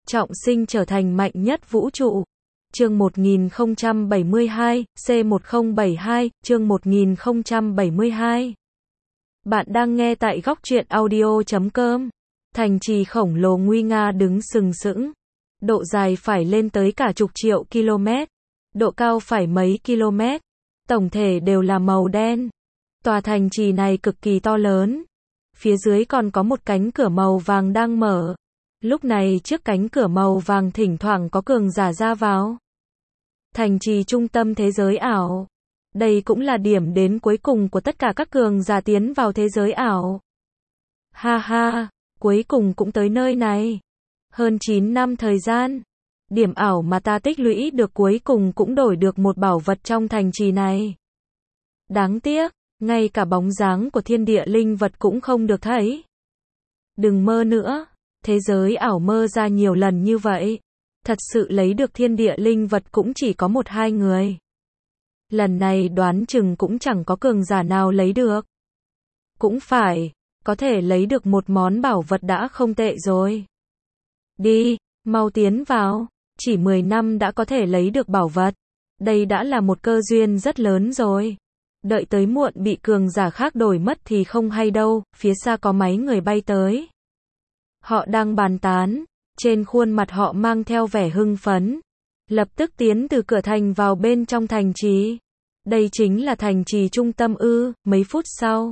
trọng sinh trở thành mạnh nhất vũ trụ. Chương 1072, C1072, chương 1072. Bạn đang nghe tại góc truyện audio.com. Thành trì khổng lồ nguy nga đứng sừng sững. Độ dài phải lên tới cả chục triệu km. Độ cao phải mấy km. Tổng thể đều là màu đen. Tòa thành trì này cực kỳ to lớn. Phía dưới còn có một cánh cửa màu vàng đang mở. Lúc này trước cánh cửa màu vàng thỉnh thoảng có cường giả ra vào. Thành trì trung tâm thế giới ảo. Đây cũng là điểm đến cuối cùng của tất cả các cường giả tiến vào thế giới ảo. Ha ha, cuối cùng cũng tới nơi này. Hơn 9 năm thời gian. Điểm ảo mà ta tích lũy được cuối cùng cũng đổi được một bảo vật trong thành trì này. Đáng tiếc, ngay cả bóng dáng của thiên địa linh vật cũng không được thấy. Đừng mơ nữa, thế giới ảo mơ ra nhiều lần như vậy. Thật sự lấy được thiên địa linh vật cũng chỉ có 1-2 người. Lần này đoán chừng cũng chẳng có cường giả nào lấy được. Cũng phải, có thể lấy được một món bảo vật đã không tệ rồi. Đi, mau tiến vào, chỉ 10 năm đã có thể lấy được bảo vật. Đây đã là một cơ duyên rất lớn rồi. Đợi tới muộn bị cường giả khác đổi mất thì không hay đâu, phía xa có mấy người bay tới. Họ đang bàn tán, trên khuôn mặt họ mang theo vẻ hưng phấn. Lập tức tiến từ cửa thành vào bên trong thành trì. Đây chính là thành trì trung tâm ư. Mấy phút sau,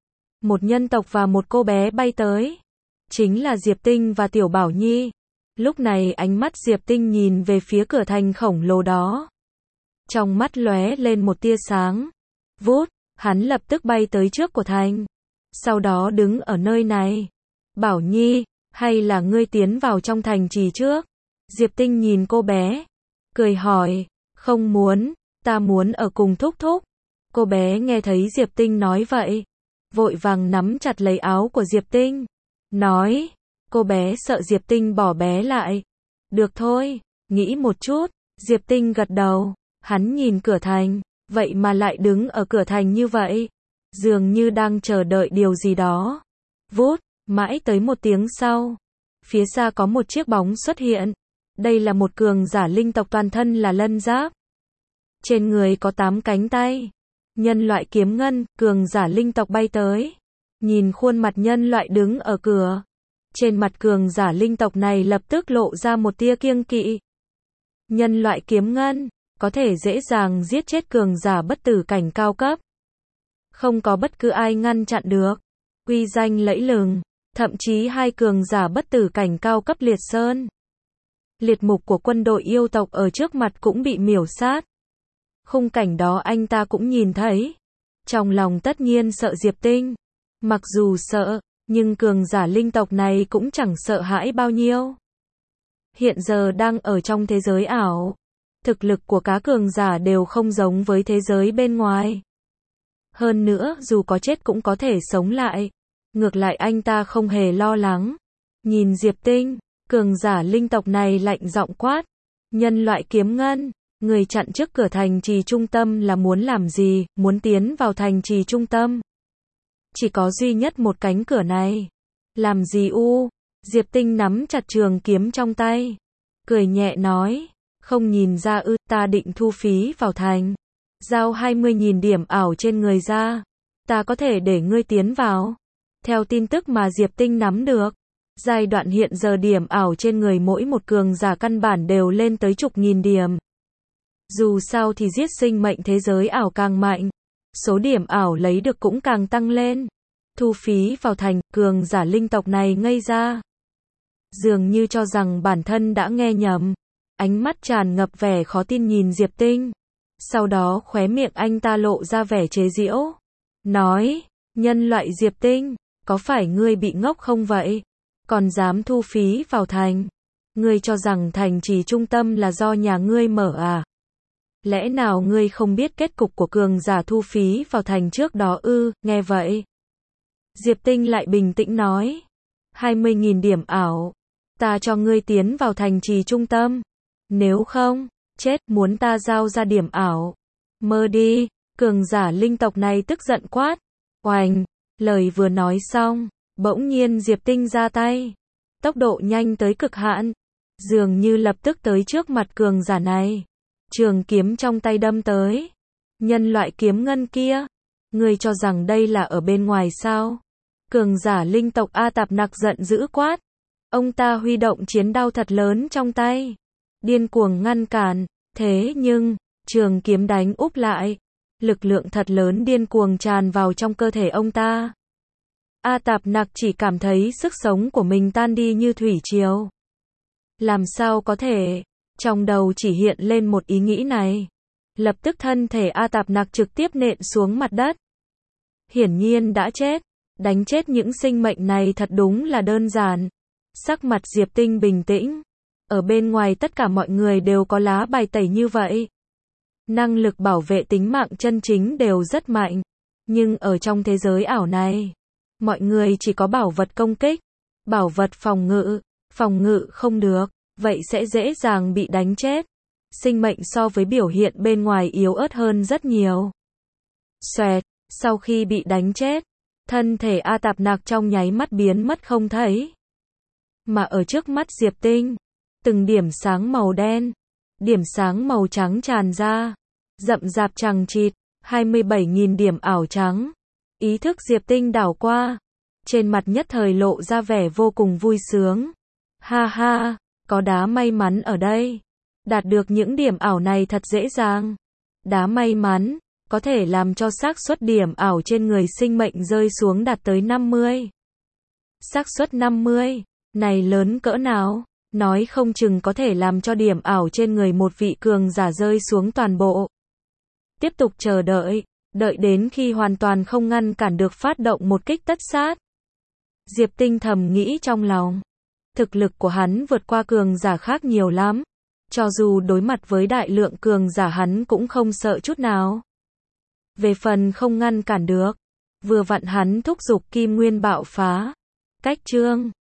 một nhân tộc và một cô bé bay tới. Chính là Diệp Tinh và Tiểu Bảo Nhi. Lúc này ánh mắt Diệp Tinh nhìn về phía cửa thành khổng lồ đó. Trong mắt lóe lên một tia sáng. Vút, hắn lập tức bay tới trước của thành. Sau đó đứng ở nơi này. Bảo Nhi, hay là ngươi tiến vào trong thành trì trước? Diệp Tinh nhìn cô bé, cười hỏi, không muốn, ta muốn ở cùng thúc thúc. Cô bé nghe thấy Diệp Tinh nói vậy, vội vàng nắm chặt lấy áo của Diệp Tinh, nói, cô bé sợ Diệp Tinh bỏ bé lại. Được thôi, nghĩ một chút, Diệp Tinh gật đầu, hắn nhìn cửa thành, vậy mà lại đứng ở cửa thành như vậy, dường như đang chờ đợi điều gì đó. Vút, mãi tới một tiếng sau, phía xa có một chiếc bóng xuất hiện. Đây là một cường giả linh tộc toàn thân là lân giáp. Trên người có 8 cánh tay. Nhân loại kiếm ngân, cường giả linh tộc bay tới. Nhìn khuôn mặt nhân loại đứng ở cửa. Trên mặt cường giả linh tộc này lập tức lộ ra một tia kiêng kỵ. Nhân loại kiếm ngân, có thể dễ dàng giết chết cường giả bất tử cảnh cao cấp. Không có bất cứ ai ngăn chặn được. Uy danh lẫy lừng, thậm chí 2 cường giả bất tử cảnh cao cấp liệt sơn. Liệt mục của quân đội yêu tộc ở trước mặt cũng bị miểu sát. Khung cảnh đó anh ta cũng nhìn thấy. Trong lòng tất nhiên sợ Diệp Tinh. Mặc dù sợ, nhưng cường giả linh tộc này cũng chẳng sợ hãi bao nhiêu. Hiện giờ đang ở trong thế giới ảo. Thực lực của các cường giả đều không giống với thế giới bên ngoài. Hơn nữa, dù có chết cũng có thể sống lại. Ngược lại anh ta không hề lo lắng. Nhìn Diệp Tinh, cường giả linh tộc này lạnh giọng quát. Nhân loại kiếm ngân, người chặn trước cửa thành trì trung tâm là muốn làm gì, muốn tiến vào thành trì trung tâm. Chỉ có duy nhất một cánh cửa này. Làm gì u? Diệp Tinh nắm chặt trường kiếm trong tay. Cười nhẹ nói, không nhìn ra ư, ta định thu phí vào thành. Giao 20.000 điểm ảo trên người ra. Ta có thể để ngươi tiến vào. Theo tin tức mà Diệp Tinh nắm được. Giai đoạn hiện giờ điểm ảo trên người mỗi một cường giả căn bản đều lên tới chục nghìn điểm. Dù sao thì giết sinh mệnh thế giới ảo càng mạnh, số điểm ảo lấy được cũng càng tăng lên. Thu phí vào thành, cường giả linh tộc này ngây ra. Dường như cho rằng bản thân đã nghe nhầm. Ánh mắt tràn ngập vẻ khó tin nhìn Diệp Tinh. Sau đó khóe miệng anh ta lộ ra vẻ chế giễu. Nói, nhân loại Diệp Tinh, có phải ngươi bị ngốc không vậy? Còn dám thu phí vào thành? Ngươi cho rằng thành trì trung tâm là do nhà ngươi mở à? Lẽ nào ngươi không biết kết cục của cường giả thu phí vào thành trước đó ư? Nghe vậy, Diệp Tinh lại bình tĩnh nói, 20.000 điểm ảo, ta cho ngươi tiến vào thành trì trung tâm. Nếu không, chết, muốn ta giao ra điểm ảo. Mơ đi, cường giả linh tộc này tức giận quát. Oành, lời vừa nói xong, bỗng nhiên Diệp Tinh ra tay. Tốc độ nhanh tới cực hạn. dường như lập tức tới trước mặt cường giả này. Trường kiếm trong tay đâm tới. Nhân loại kiếm ngân kia, ngươi cho rằng đây là ở bên ngoài sao? Cường giả linh tộc A Tạp Nặc giận dữ quát. Ông ta huy động chiến đao thật lớn trong tay, điên cuồng ngăn cản, thế nhưng, trường kiếm đánh úp lại. Lực lượng thật lớn điên cuồng tràn vào trong cơ thể ông ta. A Tạp Nặc chỉ cảm thấy sức sống của mình tan đi như thủy triều. Làm sao có thể? Trong đầu chỉ hiện lên một ý nghĩ này. Lập tức thân thể A Tạp Nặc trực tiếp nện xuống mặt đất. Hiển nhiên đã chết. Đánh chết những sinh mệnh này thật đúng là đơn giản. Sắc mặt Diệp Tinh bình tĩnh. Ở bên ngoài tất cả mọi người đều có lá bài tẩy như vậy. Năng lực bảo vệ tính mạng chân chính đều rất mạnh. Nhưng ở trong thế giới ảo này, mọi người chỉ có bảo vật công kích, bảo vật phòng ngự không được, vậy sẽ dễ dàng bị đánh chết. Sinh mệnh so với biểu hiện bên ngoài yếu ớt hơn rất nhiều. Xoẹt, sau khi bị đánh chết, thân thể A Tạp Nặc trong nháy mắt biến mất không thấy. Mà ở trước mắt Diệp Tinh, từng điểm sáng màu đen, điểm sáng màu trắng tràn ra, rậm rạp chằng chịt, 27.000 điểm ảo trắng. Ý thức Diệp Tinh đảo qua, trên mặt nhất thời lộ ra vẻ vô cùng vui sướng. Ha ha, có đá may mắn ở đây. Đạt được những điểm ảo này thật dễ dàng. Đá may mắn có thể làm cho xác suất điểm ảo trên người sinh mệnh rơi xuống đạt tới 50. Xác suất 50 này lớn cỡ nào? Nói không chừng có thể làm cho điểm ảo trên người một vị cường giả rơi xuống toàn bộ. Tiếp tục chờ đợi, đợi đến khi hoàn toàn không ngăn cản được phát động một kích tất sát. Diệp Tinh thầm nghĩ trong lòng. Thực lực của hắn vượt qua cường giả khác nhiều lắm. Cho dù đối mặt với đại lượng cường giả hắn cũng không sợ chút nào. Về phần không ngăn cản được, vừa vặn hắn thúc giục kim nguyên bạo phá. Cách chương